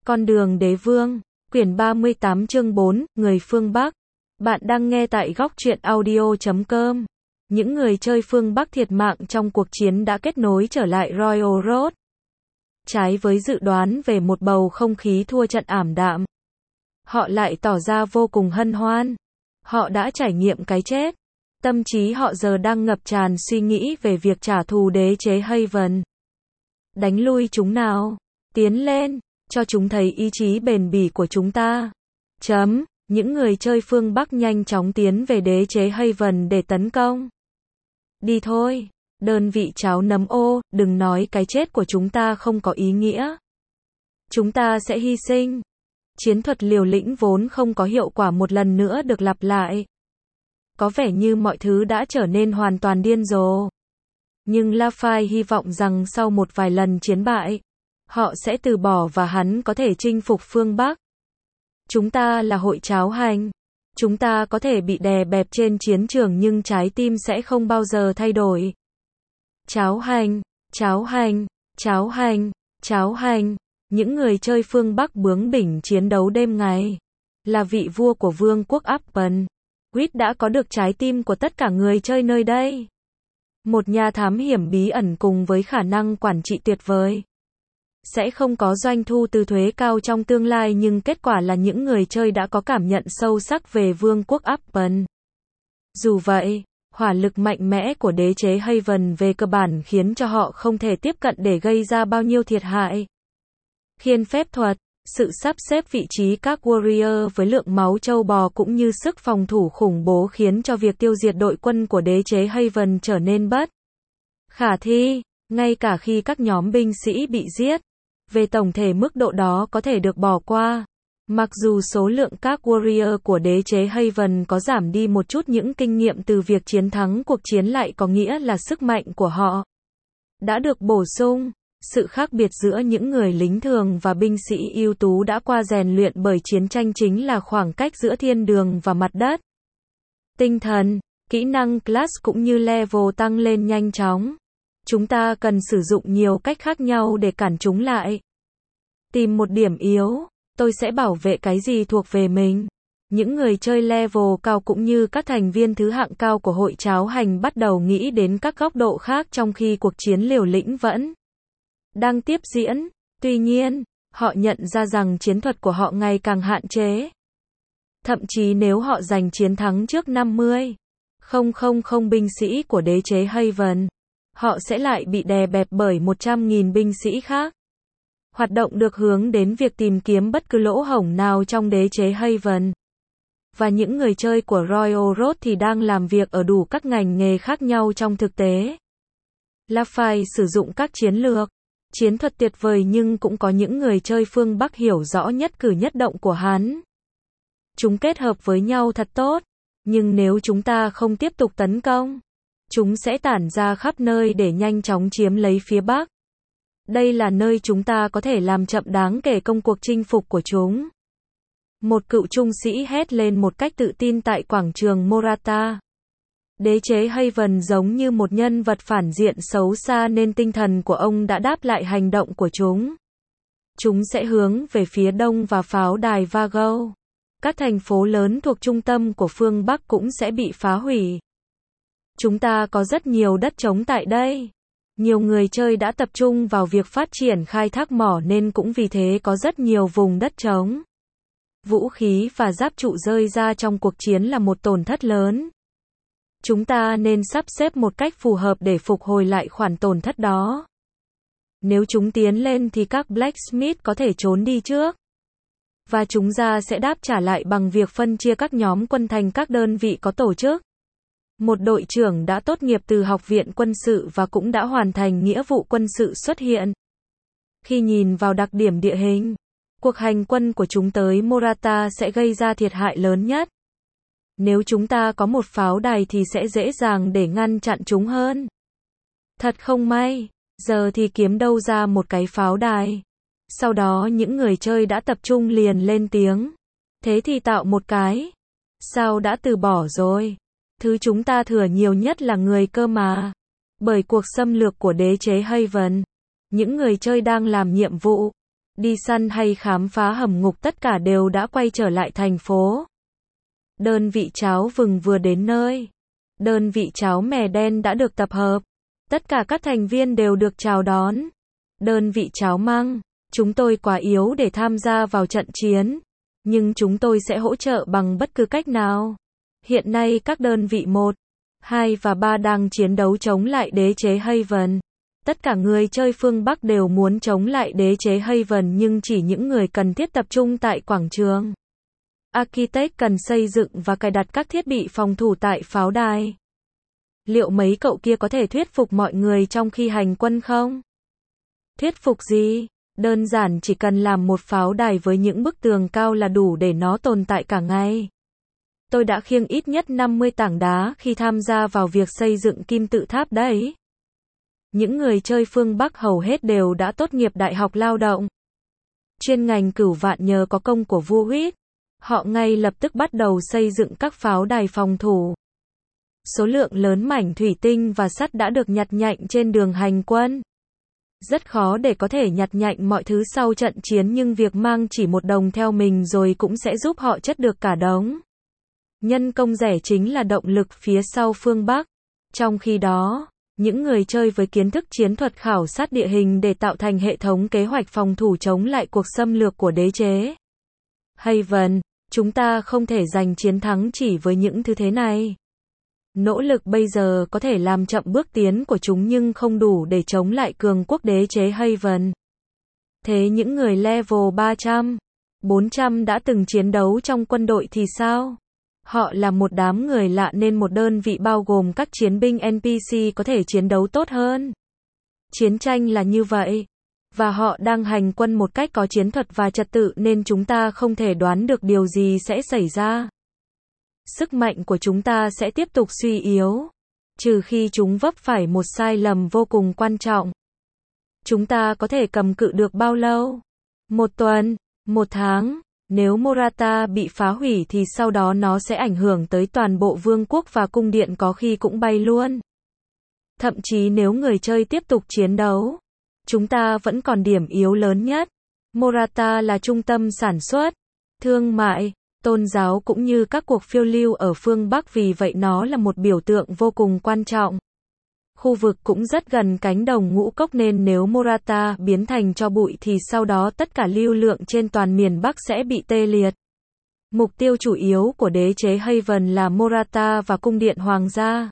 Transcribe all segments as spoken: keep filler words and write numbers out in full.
Con đường đế vương, quyển ba mươi tám chương bốn, người phương Bắc. Bạn đang nghe tại góc truyện audio chấm com. Những người chơi phương Bắc thiệt mạng trong cuộc chiến đã kết nối trở lại Royal Road. Trái với dự đoán về một bầu không khí thua trận ảm đạm, họ lại tỏ ra vô cùng hân hoan. Họ đã trải nghiệm cái chết. Tâm trí họ giờ đang ngập tràn suy nghĩ về việc trả thù đế chế Haven. Đánh lui chúng nào. Tiến lên. Cho chúng thấy ý chí bền bỉ của chúng ta. Chấm. Những người chơi phương Bắc nhanh chóng tiến về đế chế Haven để tấn công. Đi thôi. Đơn vị cháo nấm ô, đừng nói cái chết của chúng ta không có ý nghĩa. Chúng ta sẽ hy sinh. Chiến thuật liều lĩnh vốn không có hiệu quả một lần nữa được lặp lại. Có vẻ như mọi thứ đã trở nên hoàn toàn điên rồ. Nhưng Lafay hy vọng rằng sau một vài lần chiến bại, họ sẽ từ bỏ và hắn có thể chinh phục phương Bắc. Chúng ta là hội cháo hành. Chúng ta có thể bị đè bẹp trên chiến trường nhưng trái tim sẽ không bao giờ thay đổi. Cháo hành, cháo hành, cháo hành, cháo hành. Những người chơi phương Bắc bướng bỉnh chiến đấu đêm ngày. Là vị vua của vương quốc Appen, Quýt đã có được trái tim của tất cả người chơi nơi đây. Một nhà thám hiểm bí ẩn cùng với khả năng quản trị tuyệt vời. Sẽ không có doanh thu từ thuế cao trong tương lai nhưng kết quả là những người chơi đã có cảm nhận sâu sắc về vương quốc Appen. Dù vậy, hỏa lực mạnh mẽ của đế chế Haven về cơ bản khiến cho họ không thể tiếp cận để gây ra bao nhiêu thiệt hại. Khiên phép thuật, sự sắp xếp vị trí các warrior với lượng máu châu bò cũng như sức phòng thủ khủng bố khiến cho việc tiêu diệt đội quân của đế chế Haven trở nên bất khả thi, ngay cả khi các nhóm binh sĩ bị giết. Về tổng thể mức độ đó có thể được bỏ qua. Mặc dù số lượng các warrior của đế chế Haven có giảm đi một chút, những kinh nghiệm từ việc chiến thắng cuộc chiến lại có nghĩa là sức mạnh của họ đã được bổ sung. Sự khác biệt giữa những người lính thường và binh sĩ ưu tú đã qua rèn luyện bởi chiến tranh chính là khoảng cách giữa thiên đường và mặt đất. Tinh thần, kỹ năng class cũng như level tăng lên nhanh chóng. Chúng ta cần sử dụng nhiều cách khác nhau để cản chúng lại. Tìm một điểm yếu, tôi sẽ bảo vệ cái gì thuộc về mình. Những người chơi level cao cũng như các thành viên thứ hạng cao của hội cháo hành bắt đầu nghĩ đến các góc độ khác trong khi cuộc chiến liều lĩnh vẫn đang tiếp diễn. Tuy nhiên, họ nhận ra rằng chiến thuật của họ ngày càng hạn chế. Thậm chí nếu họ giành chiến thắng trước năm mươi nghìn binh sĩ của đế chế Haven, họ sẽ lại bị đè bẹp bởi một trăm nghìn binh sĩ khác. Hoạt động được hướng đến việc tìm kiếm bất cứ lỗ hổng nào trong đế chế Haven. Và những người chơi của Royal Road thì đang làm việc ở đủ các ngành nghề khác nhau trong thực tế. Lafay sử dụng các chiến lược, chiến thuật tuyệt vời nhưng cũng có những người chơi phương Bắc hiểu rõ nhất cử nhất động của hắn. Chúng kết hợp với nhau thật tốt, nhưng nếu chúng ta không tiếp tục tấn công, chúng sẽ tản ra khắp nơi để nhanh chóng chiếm lấy phía Bắc. Đây là nơi chúng ta có thể làm chậm đáng kể công cuộc chinh phục của chúng. Một cựu trung sĩ hét lên một cách tự tin tại quảng trường Morata. Đế chế Haven giống như một nhân vật phản diện xấu xa nên tinh thần của ông đã đáp lại hành động của chúng. Chúng sẽ hướng về phía đông và pháo đài Vago. Các thành phố lớn thuộc trung tâm của phương Bắc cũng sẽ bị phá hủy. Chúng ta có rất nhiều đất trống tại đây. Nhiều người chơi đã tập trung vào việc phát triển khai thác mỏ nên cũng vì thế có rất nhiều vùng đất trống. Vũ khí và giáp trụ rơi ra trong cuộc chiến là một tổn thất lớn. Chúng ta nên sắp xếp một cách phù hợp để phục hồi lại khoản tổn thất đó. Nếu chúng tiến lên thì các Blacksmith có thể trốn đi trước. Và chúng ta sẽ đáp trả lại bằng việc phân chia các nhóm quân thành các đơn vị có tổ chức. Một đội trưởng đã tốt nghiệp từ học viện quân sự và cũng đã hoàn thành nghĩa vụ quân sự xuất hiện. Khi nhìn vào đặc điểm địa hình, cuộc hành quân của chúng tới Morata sẽ gây ra thiệt hại lớn nhất. Nếu chúng ta có một pháo đài thì sẽ dễ dàng để ngăn chặn chúng hơn. Thật không may, giờ thì kiếm đâu ra một cái pháo đài. Sau đó những người chơi đã tập trung liền lên tiếng. Thế thì tạo một cái. Sao đã từ bỏ rồi? Thứ chúng ta thừa nhiều nhất là người cơ mà. Bởi cuộc xâm lược của đế chế Haven, những người chơi đang làm nhiệm vụ đi săn hay khám phá hầm ngục tất cả đều đã quay trở lại thành phố. Đơn vị cháo vừng vừa đến nơi. Đơn vị cháo mè đen đã được tập hợp. Tất cả các thành viên đều được chào đón. Đơn vị cháo măng, chúng tôi quá yếu để tham gia vào trận chiến, nhưng chúng tôi sẽ hỗ trợ bằng bất cứ cách nào. Hiện nay các đơn vị một, hai và ba đang chiến đấu chống lại đế chế Haven. Tất cả người chơi phương Bắc đều muốn chống lại đế chế Haven nhưng chỉ những người cần thiết tập trung tại quảng trường. Architect cần xây dựng và cài đặt các thiết bị phòng thủ tại pháo đài. Liệu mấy cậu kia có thể thuyết phục mọi người trong khi hành quân không? Thuyết phục gì? Đơn giản chỉ cần làm một pháo đài với những bức tường cao là đủ để nó tồn tại cả ngày. Tôi đã khiêng ít nhất năm mươi tảng đá khi tham gia vào việc xây dựng kim tự tháp đấy. Những người chơi phương Bắc hầu hết đều đã tốt nghiệp đại học lao động. Chuyên ngành cửu vạn nhờ có công của vua Huyết. Họ ngay lập tức bắt đầu xây dựng các pháo đài phòng thủ. Số lượng lớn mảnh thủy tinh và sắt đã được nhặt nhạnh trên đường hành quân. Rất khó để có thể nhặt nhạnh mọi thứ sau trận chiến nhưng việc mang chỉ một đồng theo mình rồi cũng sẽ giúp họ chất được cả đống. Nhân công rẻ chính là động lực phía sau phương Bắc. Trong khi đó, những người chơi với kiến thức chiến thuật khảo sát địa hình để tạo thành hệ thống kế hoạch phòng thủ chống lại cuộc xâm lược của đế chế Haven, chúng ta không thể giành chiến thắng chỉ với những thứ thế này. Nỗ lực bây giờ có thể làm chậm bước tiến của chúng nhưng không đủ để chống lại cường quốc đế chế Haven. Thế những người level ba trăm, bốn trăm đã từng chiến đấu trong quân đội thì sao? Họ là một đám người lạ nên một đơn vị bao gồm các chiến binh en pê xê có thể chiến đấu tốt hơn. Chiến tranh là như vậy. Và họ đang hành quân một cách có chiến thuật và trật tự nên chúng ta không thể đoán được điều gì sẽ xảy ra. Sức mạnh của chúng ta sẽ tiếp tục suy yếu, trừ khi chúng vấp phải một sai lầm vô cùng quan trọng. Chúng ta có thể cầm cự được bao lâu? Một tuần? Một tháng? Nếu Morata bị phá hủy thì sau đó nó sẽ ảnh hưởng tới toàn bộ vương quốc và cung điện có khi cũng bay luôn. Thậm chí nếu người chơi tiếp tục chiến đấu, chúng ta vẫn còn điểm yếu lớn nhất. Morata là trung tâm sản xuất, thương mại, tôn giáo cũng như các cuộc phiêu lưu ở phương Bắc vì vậy nó là một biểu tượng vô cùng quan trọng. Khu vực cũng rất gần cánh đồng ngũ cốc nên nếu Morata biến thành tro bụi thì sau đó tất cả lưu lượng trên toàn miền Bắc sẽ bị tê liệt. Mục tiêu chủ yếu của đế chế Haven là Morata và cung điện hoàng gia.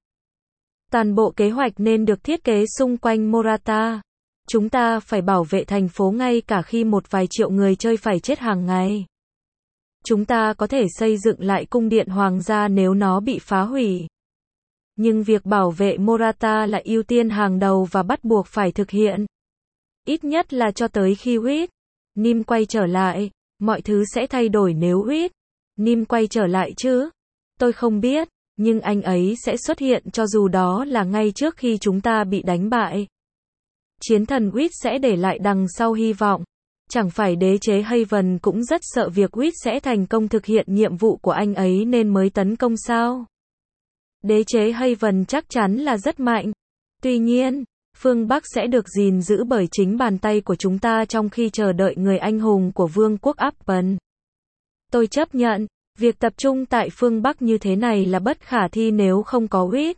Toàn bộ kế hoạch nên được thiết kế xung quanh Morata. Chúng ta phải bảo vệ thành phố ngay cả khi một vài triệu người chơi phải chết hàng ngày. Chúng ta có thể xây dựng lại cung điện hoàng gia nếu nó bị phá hủy. Nhưng việc bảo vệ Morata là ưu tiên hàng đầu và bắt buộc phải thực hiện. Ít nhất là cho tới khi Huyết Nim quay trở lại, mọi thứ sẽ thay đổi nếu Huyết Nim quay trở lại chứ. Tôi không biết, nhưng anh ấy sẽ xuất hiện cho dù đó là ngay trước khi chúng ta bị đánh bại. Chiến thần Huyết sẽ để lại đằng sau hy vọng. Chẳng phải đế chế Haven cũng rất sợ việc Huyết sẽ thành công thực hiện nhiệm vụ của anh ấy nên mới tấn công sao? Đế chế Haven chắc chắn là rất mạnh. Tuy nhiên, phương Bắc sẽ được gìn giữ bởi chính bàn tay của chúng ta trong khi chờ đợi người anh hùng của vương quốc Appen. Tôi chấp nhận, việc tập trung tại phương Bắc như thế này là bất khả thi nếu không có Huyết.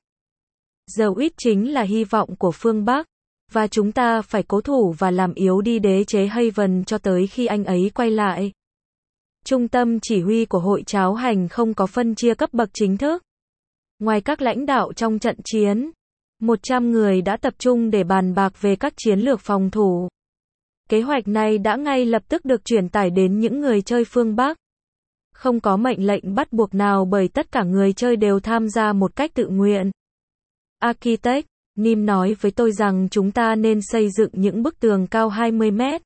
Giờ Huyết chính là hy vọng của phương Bắc. Và chúng ta phải cố thủ và làm yếu đi đế chế Haven cho tới khi anh ấy quay lại. Trung tâm chỉ huy của hội cháo hành không có phân chia cấp bậc chính thức. Ngoài các lãnh đạo trong trận chiến, một trăm người đã tập trung để bàn bạc về các chiến lược phòng thủ. Kế hoạch này đã ngay lập tức được truyền tải đến những người chơi phương Bắc. Không có mệnh lệnh bắt buộc nào bởi tất cả người chơi đều tham gia một cách tự nguyện. Architect Nim nói với tôi rằng chúng ta nên xây dựng những bức tường cao hai mươi mét.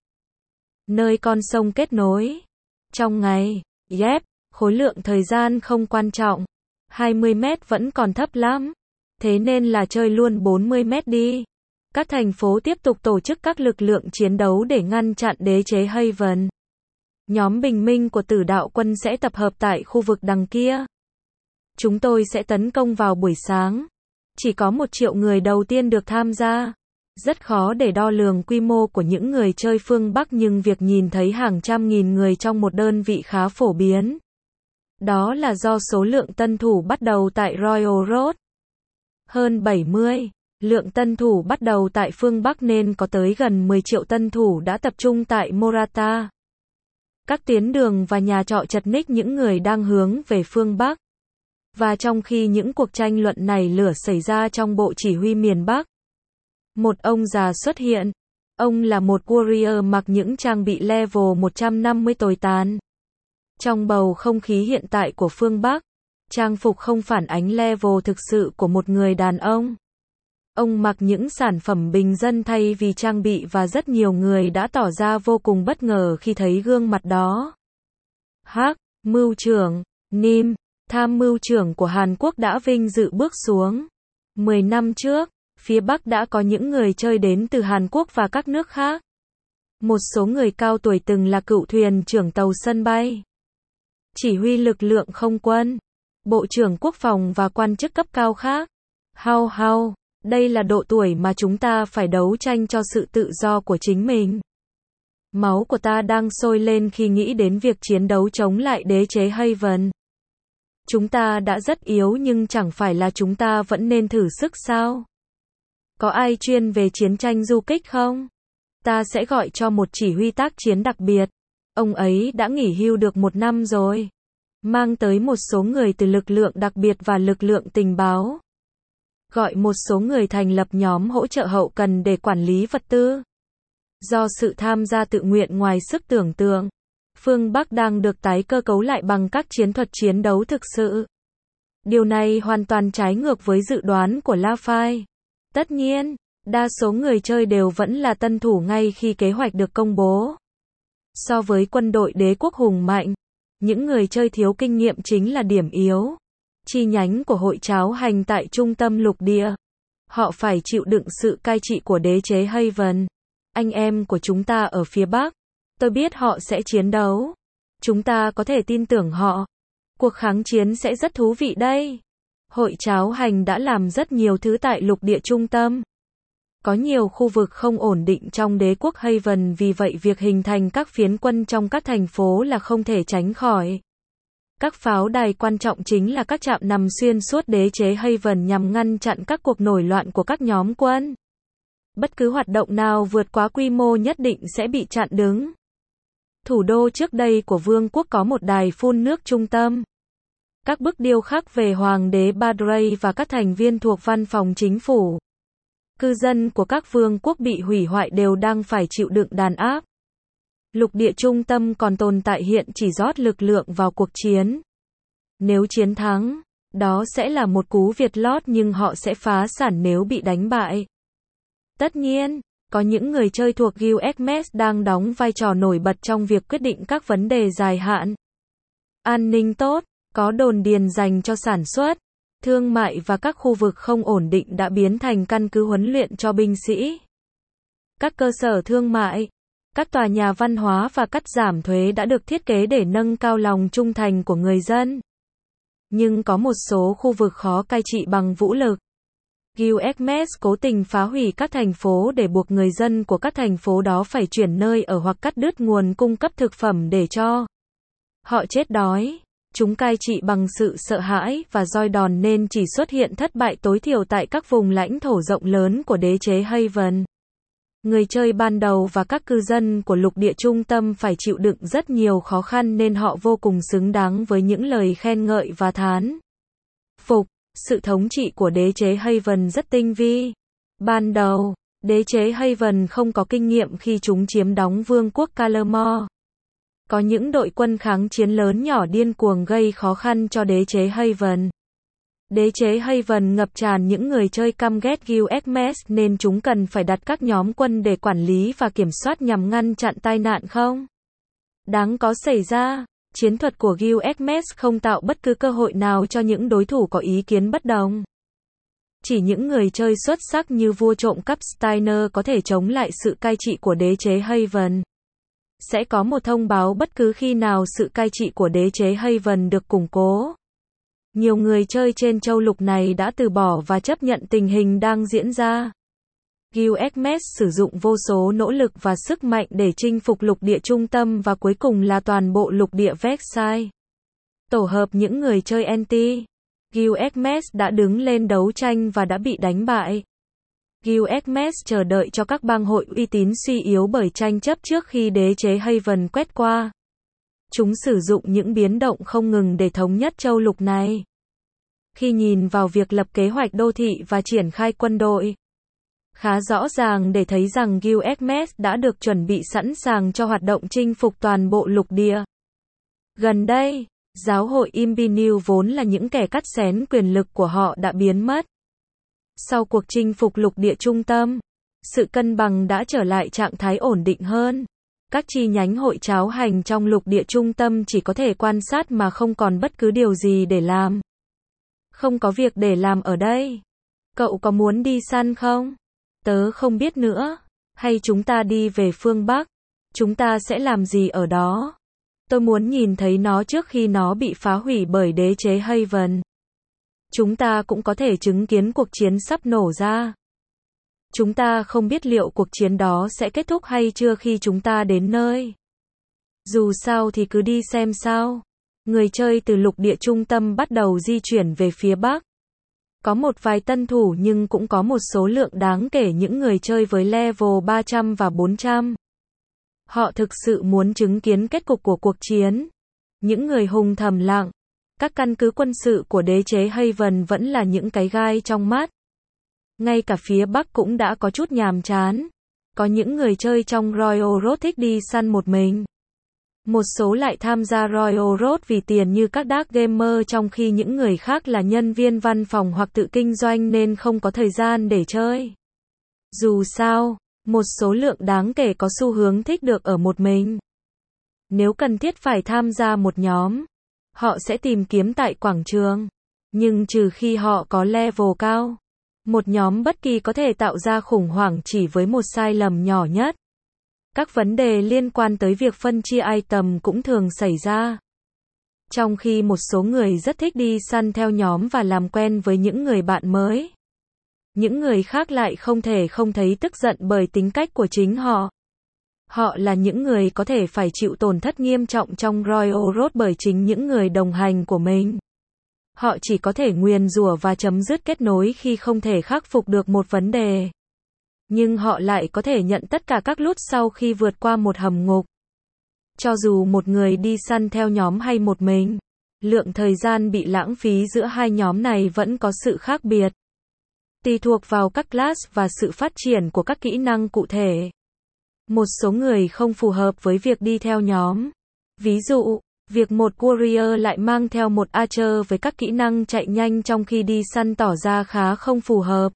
Nơi con sông kết nối. Trong ngày, yep, khối lượng thời gian không quan trọng. hai mươi mét vẫn còn thấp lắm. Thế nên là chơi luôn bốn mươi mét đi. Các thành phố tiếp tục tổ chức các lực lượng chiến đấu để ngăn chặn đế chế Haven. Nhóm bình minh của tử đạo quân sẽ tập hợp tại khu vực đằng kia. Chúng tôi sẽ tấn công vào buổi sáng. Chỉ có một triệu người đầu tiên được tham gia. Rất khó để đo lường quy mô của những người chơi phương Bắc nhưng việc nhìn thấy hàng trăm nghìn người trong một đơn vị khá phổ biến. Đó là do số lượng tân thủ bắt đầu tại Royal Road. Hơn bảy mươi. Lượng tân thủ bắt đầu tại phương Bắc nên có tới gần mười triệu tân thủ đã tập trung tại Morata. Các tuyến đường và nhà trọ chật ních những người đang hướng về phương Bắc. Và trong khi những cuộc tranh luận này lửa xảy ra trong bộ chỉ huy miền Bắc, một ông già xuất hiện. Ông là một warrior mặc những trang bị level một trăm năm mươi tồi tàn. Trong bầu không khí hiện tại của phương Bắc, trang phục không phản ánh level thực sự của một người đàn ông. Ông mặc những sản phẩm bình dân thay vì trang bị và rất nhiều người đã tỏ ra vô cùng bất ngờ khi thấy gương mặt đó. Hắc, mưu trưởng, Nim, tham mưu trưởng của Hàn Quốc đã vinh dự bước xuống. mười năm trước, phía Bắc đã có những người chơi đến từ Hàn Quốc và các nước khác. Một số người cao tuổi từng là cựu thuyền trưởng tàu sân bay, chỉ huy lực lượng không quân, bộ trưởng quốc phòng và quan chức cấp cao khác. Hao hao, đây là độ tuổi mà chúng ta phải đấu tranh cho sự tự do của chính mình. Máu của ta đang sôi lên khi nghĩ đến việc chiến đấu chống lại đế chế Haven. Chúng ta đã rất yếu nhưng chẳng phải là chúng ta vẫn nên thử sức sao? Có ai chuyên về chiến tranh du kích không? Ta sẽ gọi cho một chỉ huy tác chiến đặc biệt. Ông ấy đã nghỉ hưu được một năm rồi. Mang tới một số người từ lực lượng đặc biệt và lực lượng tình báo. Gọi một số người thành lập nhóm hỗ trợ hậu cần để quản lý vật tư. Do sự tham gia tự nguyện ngoài sức tưởng tượng, phương Bắc đang được tái cơ cấu lại bằng các chiến thuật chiến đấu thực sự. Điều này hoàn toàn trái ngược với dự đoán của La Faye. Tất nhiên, đa số người chơi đều vẫn là tân thủ ngay khi kế hoạch được công bố. So với quân đội đế quốc hùng mạnh, những người chơi thiếu kinh nghiệm chính là điểm yếu. Chi nhánh của hội cháo hành tại trung tâm lục địa. Họ phải chịu đựng sự cai trị của đế chế Haven. Anh em của chúng ta ở phía Bắc. Tôi biết họ sẽ chiến đấu. Chúng ta có thể tin tưởng họ. Cuộc kháng chiến sẽ rất thú vị đây. Hội cháo hành đã làm rất nhiều thứ tại lục địa trung tâm. Có nhiều khu vực không ổn định trong đế quốc Haven, vì vậy việc hình thành các phiến quân trong các thành phố là không thể tránh khỏi. Các pháo đài quan trọng chính là các trạm nằm xuyên suốt đế chế Haven nhằm ngăn chặn các cuộc nổi loạn của các nhóm quân. Bất cứ hoạt động nào vượt quá quy mô nhất định sẽ bị chặn đứng. Thủ đô trước đây của vương quốc có một đài phun nước trung tâm. Các bức điêu khắc về Hoàng đế Badrey và các thành viên thuộc văn phòng chính phủ. Cư dân của các vương quốc bị hủy hoại đều đang phải chịu đựng đàn áp. Lục địa trung tâm còn tồn tại hiện chỉ rót lực lượng vào cuộc chiến. Nếu chiến thắng, đó sẽ là một cú Việt lót nhưng họ sẽ phá sản nếu bị đánh bại. Tất nhiên, có những người chơi thuộc Guild Hermes đang đóng vai trò nổi bật trong việc quyết định các vấn đề dài hạn. An ninh tốt, có đồn điền dành cho sản xuất, thương mại và các khu vực không ổn định đã biến thành căn cứ huấn luyện cho binh sĩ. Các cơ sở thương mại, các tòa nhà văn hóa và cắt giảm thuế đã được thiết kế để nâng cao lòng trung thành của người dân. Nhưng có một số khu vực khó cai trị bằng vũ lực. Guild Hermes cố tình phá hủy các thành phố để buộc người dân của các thành phố đó phải chuyển nơi ở hoặc cắt đứt nguồn cung cấp thực phẩm để cho họ chết đói. Chúng cai trị bằng sự sợ hãi và roi đòn nên chỉ xuất hiện thất bại tối thiểu tại các vùng lãnh thổ rộng lớn của đế chế Haven. Người chơi ban đầu và các cư dân của lục địa trung tâm phải chịu đựng rất nhiều khó khăn nên họ vô cùng xứng đáng với những lời khen ngợi và thán phục. Sự thống trị của đế chế Haven rất tinh vi. Ban đầu, đế chế Haven không có kinh nghiệm khi chúng chiếm đóng vương quốc Calamore. Có những đội quân kháng chiến lớn nhỏ điên cuồng gây khó khăn cho đế chế Haven. Đế chế Haven ngập tràn những người chơi căm ghét Guild Hermes nên chúng cần phải đặt các nhóm quân để quản lý và kiểm soát nhằm ngăn chặn tai nạn không đáng có xảy ra. Chiến thuật của Guild Hermes không tạo bất cứ cơ hội nào cho những đối thủ có ý kiến bất đồng. Chỉ những người chơi xuất sắc như vua trộm cắp Steiner có thể chống lại sự cai trị của đế chế Haven. Sẽ có một thông báo bất cứ khi nào sự cai trị của đế chế Haven được củng cố. Nhiều người chơi trên châu lục này đã từ bỏ và chấp nhận tình hình đang diễn ra. Gilgamesh sử dụng vô số nỗ lực và sức mạnh để chinh phục lục địa trung tâm và cuối cùng là toàn bộ lục địa Versailles. Tổ hợp những người chơi anti Gilgamesh đã đứng lên đấu tranh và đã bị đánh bại. Gilgamesh chờ đợi cho các bang hội uy tín suy yếu bởi tranh chấp trước khi đế chế Haven quét qua. Chúng sử dụng những biến động không ngừng để thống nhất châu lục này. Khi nhìn vào việc lập kế hoạch đô thị và triển khai quân đội, khá rõ ràng để thấy rằng Gilgamesh đã được chuẩn bị sẵn sàng cho hoạt động chinh phục toàn bộ lục địa. Gần đây, giáo hội Imbinew vốn là những kẻ cắt xén quyền lực của họ đã biến mất. Sau cuộc chinh phục lục địa trung tâm, sự cân bằng đã trở lại trạng thái ổn định hơn. Các chi nhánh hội cháo hành trong lục địa trung tâm chỉ có thể quan sát mà không còn bất cứ điều gì để làm. Không có việc để làm ở đây. Cậu có muốn đi săn không? Tớ không biết nữa. Hay chúng ta đi về phương Bắc? Chúng ta sẽ làm gì ở đó? Tôi muốn nhìn thấy nó trước khi nó bị phá hủy bởi đế chế Haven. Chúng ta cũng có thể chứng kiến cuộc chiến sắp nổ ra. Chúng ta không biết liệu cuộc chiến đó sẽ kết thúc hay chưa khi chúng ta đến nơi. Dù sao thì cứ đi xem sao. Người chơi từ lục địa trung tâm bắt đầu di chuyển về phía Bắc. Có một vài tân thủ nhưng cũng có một số lượng đáng kể những người chơi với level ba trăm và bốn trăm. Họ thực sự muốn chứng kiến kết cục của cuộc chiến. Những người hùng thầm lặng. Các căn cứ quân sự của đế chế Haven vẫn là những cái gai trong mắt. Ngay cả phía Bắc cũng đã có chút nhàm chán. Có những người chơi trong Royal Road thích đi săn một mình. Một số lại tham gia Royal Road vì tiền như các dark gamer, trong khi những người khác là nhân viên văn phòng hoặc tự kinh doanh nên không có thời gian để chơi. Dù sao, một số lượng đáng kể có xu hướng thích được ở một mình. Nếu cần thiết phải tham gia một nhóm, họ sẽ tìm kiếm tại quảng trường. Nhưng trừ khi họ có level cao, một nhóm bất kỳ có thể tạo ra khủng hoảng chỉ với một sai lầm nhỏ nhất. Các vấn đề liên quan tới việc phân chia item cũng thường xảy ra. Trong khi một số người rất thích đi săn theo nhóm và làm quen với những người bạn mới, những người khác lại không thể không thấy tức giận bởi tính cách của chính họ. Họ là những người có thể phải chịu tổn thất nghiêm trọng trong Royal Road bởi chính những người đồng hành của mình. Họ chỉ có thể nguyền rủa và chấm dứt kết nối khi không thể khắc phục được một vấn đề. Nhưng họ lại có thể nhận tất cả các loot sau khi vượt qua một hầm ngục. Cho dù một người đi săn theo nhóm hay một mình, lượng thời gian bị lãng phí giữa hai nhóm này vẫn có sự khác biệt. Tùy thuộc vào các class và sự phát triển của các kỹ năng cụ thể. Một số người không phù hợp với việc đi theo nhóm. Ví dụ, việc một warrior lại mang theo một archer với các kỹ năng chạy nhanh trong khi đi săn tỏ ra khá không phù hợp.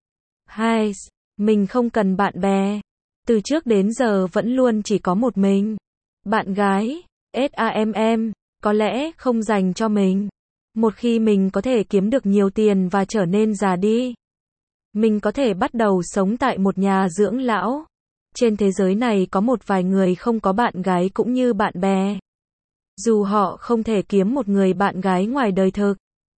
hai. Mình không cần bạn bè. Từ trước đến giờ vẫn luôn chỉ có một mình. Bạn gái, SAMM, có lẽ không dành cho mình. Một khi mình có thể kiếm được nhiều tiền và trở nên già đi, mình có thể bắt đầu sống tại một nhà dưỡng lão. Trên thế giới này có một vài người không có bạn gái cũng như bạn bè. Dù họ không thể kiếm một người bạn gái ngoài đời thực.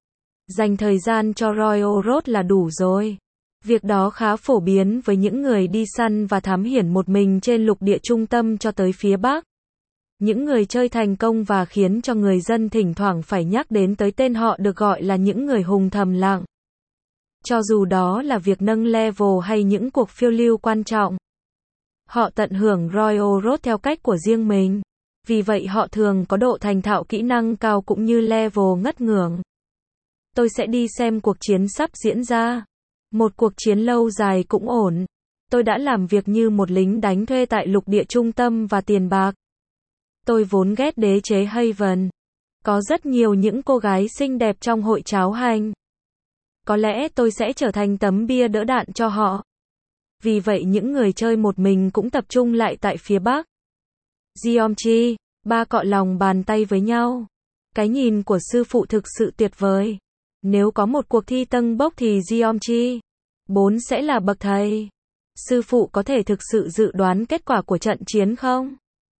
Dành thời gian cho Royal Road là đủ rồi. Việc đó khá phổ biến với những người đi săn và thám hiểm một mình trên lục địa trung tâm cho tới phía Bắc. Những người chơi thành công và khiến cho người dân thỉnh thoảng phải nhắc đến tới tên họ được gọi là những người hùng thầm lặng. Cho dù đó là việc nâng level hay những cuộc phiêu lưu quan trọng. Họ tận hưởng Royal Road theo cách của riêng mình. Vì vậy họ thường có độ thành thạo kỹ năng cao cũng như level ngất ngưởng. Tôi sẽ đi xem cuộc chiến sắp diễn ra. Một cuộc chiến lâu dài cũng ổn. Tôi đã làm việc như một lính đánh thuê tại lục địa trung tâm và tiền bạc. Tôi vốn ghét đế chế Haven. Có rất nhiều những cô gái xinh đẹp trong hội cháo hành. Có lẽ tôi sẽ trở thành tấm bia đỡ đạn cho họ. Vì vậy những người chơi một mình cũng tập trung lại tại phía Bắc. Geometry, ba cọ lòng bàn tay với nhau. Cái nhìn của sư phụ thực sự tuyệt vời. Nếu có một cuộc thi tăng bốc thì Geometry bốn sẽ là bậc thầy. Sư phụ có thể thực sự dự đoán kết quả của trận chiến không?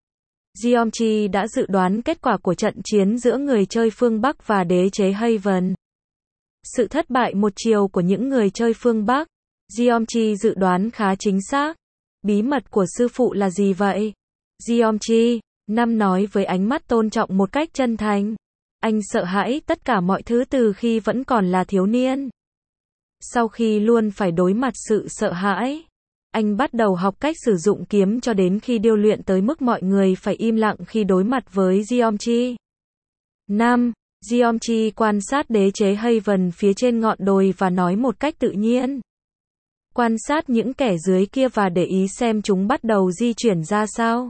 Geometry đã dự đoán kết quả của trận chiến giữa người chơi phương Bắc và đế chế Haven. Sự thất bại một chiều của những người chơi phương Bắc Jeomchi dự đoán khá chính xác. Bí mật của sư phụ là gì vậy? Jeomchi, Năm nói với ánh mắt tôn trọng một cách chân thành. Anh sợ hãi tất cả mọi thứ từ khi vẫn còn là thiếu niên. Sau khi luôn phải đối mặt sự sợ hãi, anh bắt đầu học cách sử dụng kiếm cho đến khi điêu luyện tới mức mọi người phải im lặng khi đối mặt với Jeomchi. Năm. Jeomchi quan sát đế chế Haven phía trên ngọn đồi và nói một cách tự nhiên. Quan sát những kẻ dưới kia và để ý xem chúng bắt đầu di chuyển ra sao.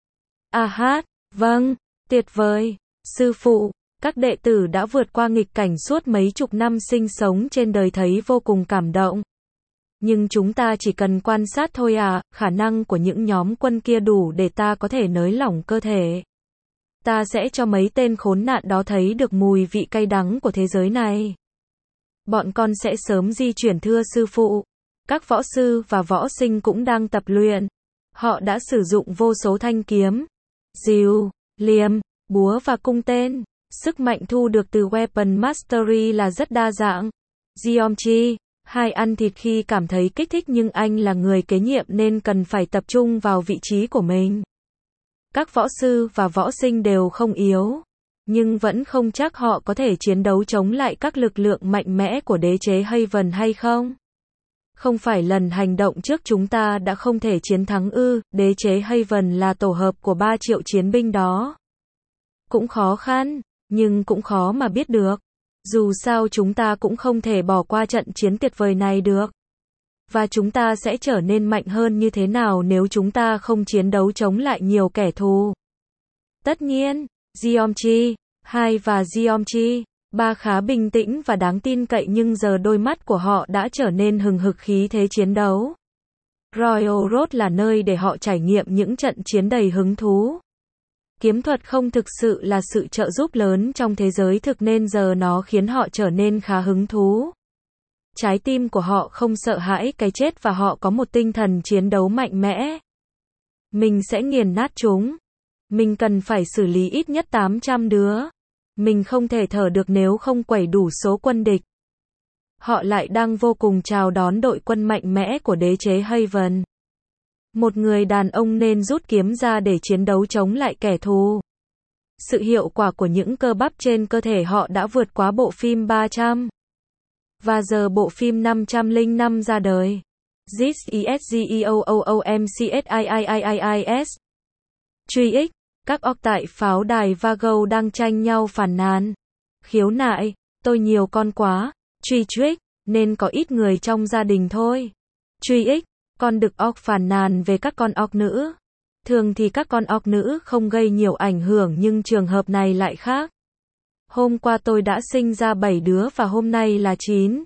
À hát, vâng, tuyệt vời, sư phụ, các đệ tử đã vượt qua nghịch cảnh suốt mấy chục năm sinh sống trên đời thấy vô cùng cảm động. Nhưng chúng ta chỉ cần quan sát thôi à, khả năng của những nhóm quân kia đủ để ta có thể nới lỏng cơ thể. Ta sẽ cho mấy tên khốn nạn đó thấy được mùi vị cay đắng của thế giới này. Bọn con sẽ sớm di chuyển thưa sư phụ. Các võ sư và võ sinh cũng đang tập luyện. Họ đã sử dụng vô số thanh kiếm, rìu, liềm, búa và cung tên. Sức mạnh thu được từ Weapon Mastery là rất đa dạng. Jeomchi, hai ăn thịt khi cảm thấy kích thích nhưng anh là người kế nhiệm nên cần phải tập trung vào vị trí của mình. Các võ sư và võ sinh đều không yếu, nhưng vẫn không chắc họ có thể chiến đấu chống lại các lực lượng mạnh mẽ của đế chế Haven hay không. Không phải lần hành động trước chúng ta đã không thể chiến thắng ư, đế chế Haven là tổ hợp của ba triệu chiến binh đó. Cũng khó khăn, nhưng cũng khó mà biết được. Dù sao chúng ta cũng không thể bỏ qua trận chiến tuyệt vời này được. Và chúng ta sẽ trở nên mạnh hơn như thế nào nếu chúng ta không chiến đấu chống lại nhiều kẻ thù. Tất nhiên, Jeomchi, hai và Jeomchi, ba khá bình tĩnh và đáng tin cậy nhưng giờ đôi mắt của họ đã trở nên hừng hực khí thế chiến đấu. Royal Road là nơi để họ trải nghiệm những trận chiến đầy hứng thú. Kiếm thuật không thực sự là sự trợ giúp lớn trong thế giới thực nên giờ nó khiến họ trở nên khá hứng thú. Trái tim của họ không sợ hãi cái chết và họ có một tinh thần chiến đấu mạnh mẽ. Mình sẽ nghiền nát chúng. Mình cần phải xử lý ít nhất tám trăm đứa. Mình không thể thở được nếu không quẩy đủ số quân địch. Họ lại đang vô cùng chào đón đội quân mạnh mẽ của đế chế Haven. Một người đàn ông nên rút kiếm ra để chiến đấu chống lại kẻ thù. Sự hiệu quả của những cơ bắp trên cơ thể họ đã vượt quá bộ phim ba trăm. Và giờ bộ phim năm trăm lẻ năm ra đời. This is the E O O O M C S I I I I I S. Truy ích, các orc tại pháo đài Vago đang tranh nhau phàn nàn. Khiếu nại, tôi nhiều con quá. Truy trích, nên có ít người trong gia đình thôi. Truy ích, con đực orc phàn nàn về các con orc nữ. Thường thì các con orc nữ không gây nhiều ảnh hưởng nhưng trường hợp này lại khác. Hôm qua tôi đã sinh ra bảy đứa và hôm nay là chín.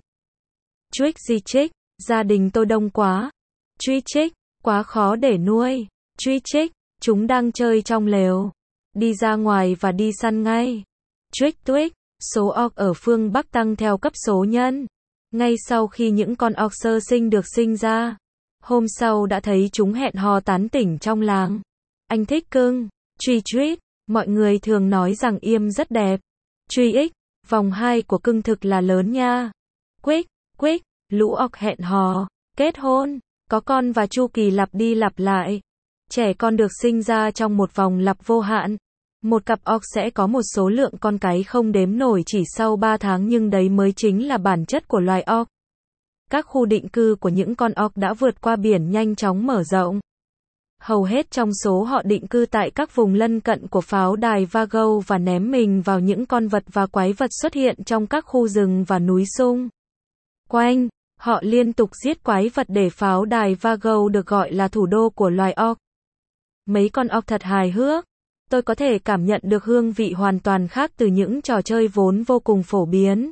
Trick di trích, gia đình tôi đông quá. Truy trích, quá khó để nuôi. Truy trích, chúng đang chơi trong lều. Đi ra ngoài và đi săn ngay. Trick tweak, số orc ở phương Bắc tăng theo cấp số nhân. Ngay sau khi những con orc sơ sinh được sinh ra. Hôm sau đã thấy chúng hẹn hò tán tỉnh trong làng. Anh thích cưng. Truy tweet, mọi người thường nói rằng im rất đẹp. Truy ích, vòng hai của cưng thực là lớn nha. Quick, quick, lũ orc hẹn hò, kết hôn, có con và chu kỳ lặp đi lặp lại. Trẻ con được sinh ra trong một vòng lặp vô hạn. Một cặp orc sẽ có một số lượng con cái không đếm nổi chỉ sau ba tháng nhưng đấy mới chính là bản chất của loài orc. Các khu định cư của những con orc đã vượt qua biển nhanh chóng mở rộng. Hầu hết trong số họ định cư tại các vùng lân cận của pháo đài Vago và ném mình vào những con vật và quái vật xuất hiện trong các khu rừng và núi xung quanh. Họ liên tục giết quái vật để pháo đài Vago được gọi là thủ đô của loài orc. Mấy con orc thật hài hước. Tôi có thể cảm nhận được hương vị hoàn toàn khác từ những trò chơi vốn vô cùng phổ biến.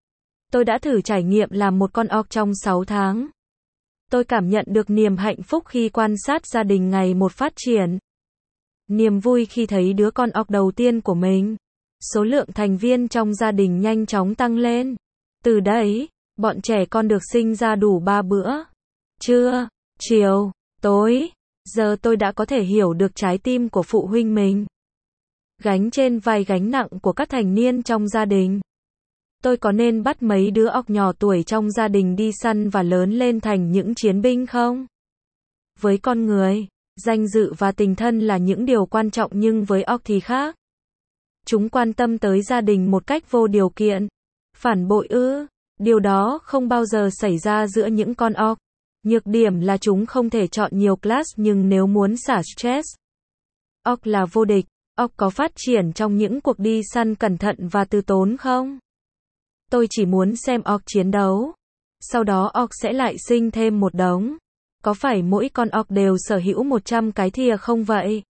Tôi đã thử trải nghiệm làm một con orc trong sáu tháng. Tôi cảm nhận được niềm hạnh phúc khi quan sát gia đình ngày một phát triển. Niềm vui khi thấy đứa con orc đầu tiên của mình. Số lượng thành viên trong gia đình nhanh chóng tăng lên. Từ đấy, bọn trẻ con được sinh ra đủ ba bữa. Trưa, chiều, tối. Giờ tôi đã có thể hiểu được trái tim của phụ huynh mình. Gánh trên vai gánh nặng của các thành niên trong gia đình. Tôi có nên bắt mấy đứa ọc nhỏ tuổi trong gia đình đi săn và lớn lên thành những chiến binh không? Với con người, danh dự và tình thân là những điều quan trọng nhưng với ọc thì khác. Chúng quan tâm tới gia đình một cách vô điều kiện. Phản bội ư? Điều đó không bao giờ xảy ra giữa những con ọc. Nhược điểm là chúng không thể chọn nhiều class nhưng nếu muốn xả stress, ọc là vô địch. Ọc có phát triển trong những cuộc đi săn cẩn thận và từ tốn không? Tôi chỉ muốn xem ọc chiến đấu. Sau đó ọc sẽ lại sinh thêm một đống. Có phải mỗi con ọc đều sở hữu một trăm cái thìa không vậy?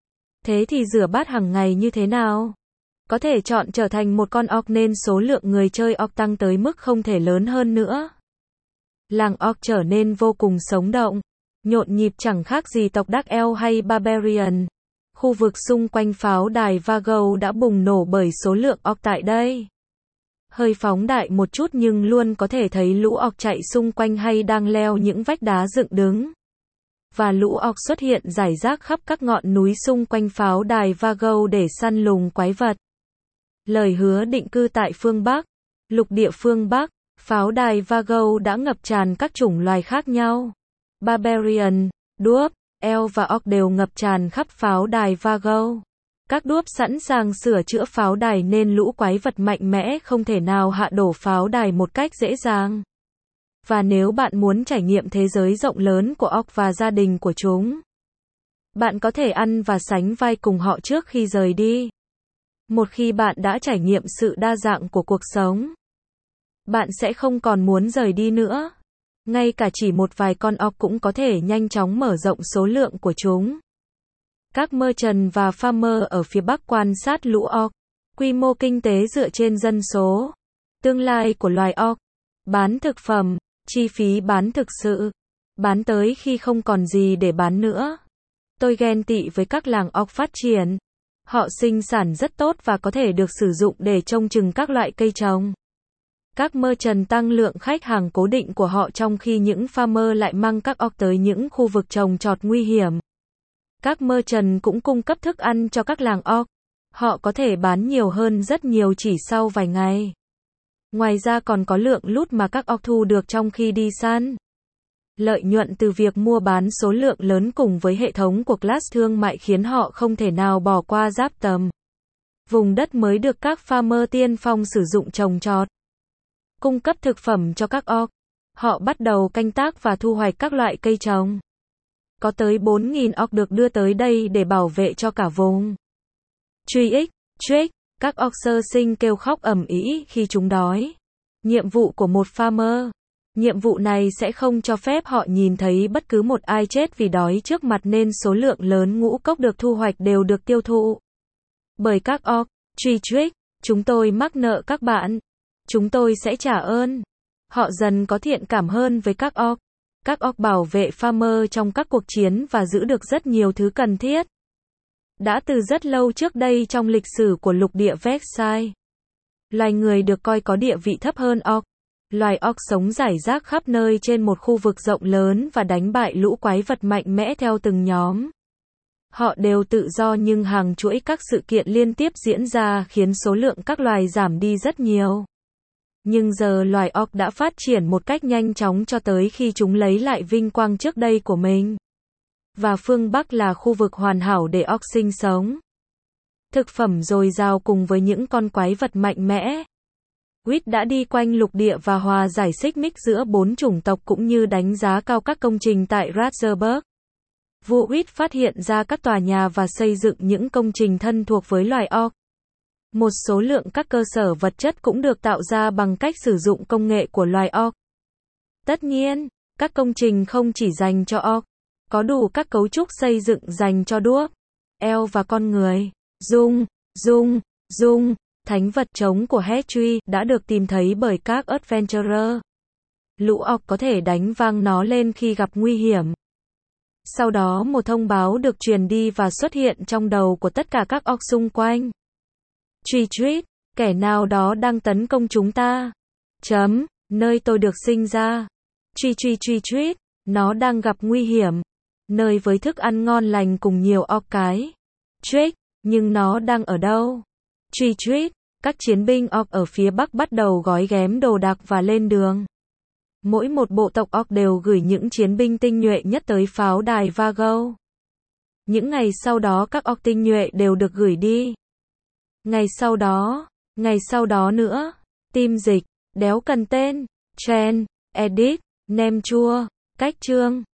Thế thì rửa bát hàng ngày như thế nào? Có thể chọn trở thành một con ọc nên số lượng người chơi ọc tăng tới mức không thể lớn hơn nữa. Làng ọc trở nên vô cùng sống động, nhộn nhịp chẳng khác gì tộc Dark Elf hay Barbarian. Khu vực xung quanh pháo đài Vago đã bùng nổ bởi số lượng ọc tại đây. Hơi phóng đại một chút nhưng luôn có thể thấy lũ ọc chạy xung quanh hay đang leo những vách đá dựng đứng. Và lũ ọc xuất hiện rải rác khắp các ngọn núi xung quanh pháo đài Vago để săn lùng quái vật. Lời hứa định cư tại phương Bắc, lục địa phương Bắc, pháo đài Vago đã ngập tràn các chủng loài khác nhau. Barbarian, đuốc, elf và orc đều ngập tràn khắp pháo đài Vago. Các đuốc sẵn sàng sửa chữa pháo đài nên lũ quái vật mạnh mẽ không thể nào hạ đổ pháo đài một cách dễ dàng. Và nếu bạn muốn trải nghiệm thế giới rộng lớn của orc và gia đình của chúng, bạn có thể ăn và sánh vai cùng họ trước khi rời đi. Một khi bạn đã trải nghiệm sự đa dạng của cuộc sống, bạn sẽ không còn muốn rời đi nữa. Ngay cả chỉ một vài con orc cũng có thể nhanh chóng mở rộng số lượng của chúng. Các merchant và farmer ở phía Bắc quan sát lũ orc. Quy mô kinh tế dựa trên dân số. Tương lai của loài orc. Bán thực phẩm. Chi phí bán thực sự. Bán tới khi không còn gì để bán nữa. Tôi ghen tị với các làng orc phát triển. Họ sinh sản rất tốt và có thể được sử dụng để trông chừng các loại cây trồng. Các merchant tăng lượng khách hàng cố định của họ trong khi những farmer lại mang các orc tới những khu vực trồng trọt nguy hiểm. Các merchant cũng cung cấp thức ăn cho các làng orc. Họ có thể bán nhiều hơn rất nhiều chỉ sau vài ngày. Ngoài ra còn có lượng loot mà các orc thu được trong khi đi săn. Lợi nhuận từ việc mua bán số lượng lớn cùng với hệ thống của class thương mại khiến họ không thể nào bỏ qua giáp tầm. Vùng đất mới được các farmer tiên phong sử dụng trồng trọt. Cung cấp thực phẩm cho các orc. Họ bắt đầu canh tác và thu hoạch các loại cây trồng. Có tới bốn nghìn orc được đưa tới đây để bảo vệ cho cả vùng. Truy ích, trick, các orc sơ sinh kêu khóc ầm ĩ khi chúng đói. Nhiệm vụ của một farmer. Nhiệm vụ này sẽ không cho phép họ nhìn thấy bất cứ một ai chết vì đói trước mặt nên số lượng lớn ngũ cốc được thu hoạch đều được tiêu thụ. Bởi các orc, truy trick, chúng tôi mắc nợ các bạn. Chúng tôi sẽ trả ơn. Họ dần có thiện cảm hơn với các orc. Các orc bảo vệ farmer trong các cuộc chiến và giữ được rất nhiều thứ cần thiết. Đã từ rất lâu trước đây trong lịch sử của lục địa Vexai, loài người được coi có địa vị thấp hơn orc. Loài orc sống rải rác khắp nơi trên một khu vực rộng lớn và đánh bại lũ quái vật mạnh mẽ theo từng nhóm. Họ đều tự do nhưng hàng chuỗi các sự kiện liên tiếp diễn ra khiến số lượng các loài giảm đi rất nhiều. Nhưng giờ loài orc đã phát triển một cách nhanh chóng cho tới khi chúng lấy lại vinh quang trước đây của mình. Và phương Bắc là khu vực hoàn hảo để orc sinh sống. Thực phẩm dồi dào cùng với những con quái vật mạnh mẽ. Witt đã đi quanh lục địa và hòa giải xích mích giữa bốn chủng tộc cũng như đánh giá cao các công trình tại Ratzeburg. Vua Witt phát hiện ra các tòa nhà và xây dựng những công trình thân thuộc với loài orc. Một số lượng các cơ sở vật chất cũng được tạo ra bằng cách sử dụng công nghệ của loài orc. Tất nhiên, các công trình không chỉ dành cho orc, có đủ các cấu trúc xây dựng dành cho đuốc, elf và con người. Dung, dung, dung, thánh vật trống của Hetri đã được tìm thấy bởi các adventurer. Lũ orc có thể đánh vang nó lên khi gặp nguy hiểm. Sau đó một thông báo được truyền đi và xuất hiện trong đầu của tất cả các orc xung quanh. Truy tweet, kẻ nào đó đang tấn công chúng ta. Chấm, nơi tôi được sinh ra. Truy truy truy tweet, nó đang gặp nguy hiểm. Nơi với thức ăn ngon lành cùng nhiều orc cái. Trick, nhưng nó đang ở đâu? Truy tweet, các chiến binh orc ở phía bắc bắt đầu gói ghém đồ đạc và lên đường. Mỗi một bộ tộc orc đều gửi những chiến binh tinh nhuệ nhất tới pháo đài Vago. Những ngày sau đó các orc tinh nhuệ đều được gửi đi. Ngày sau đó, ngày sau đó nữa, Team dịch, đéo cần tên, Trend, Edit, Nem chua, cách chương.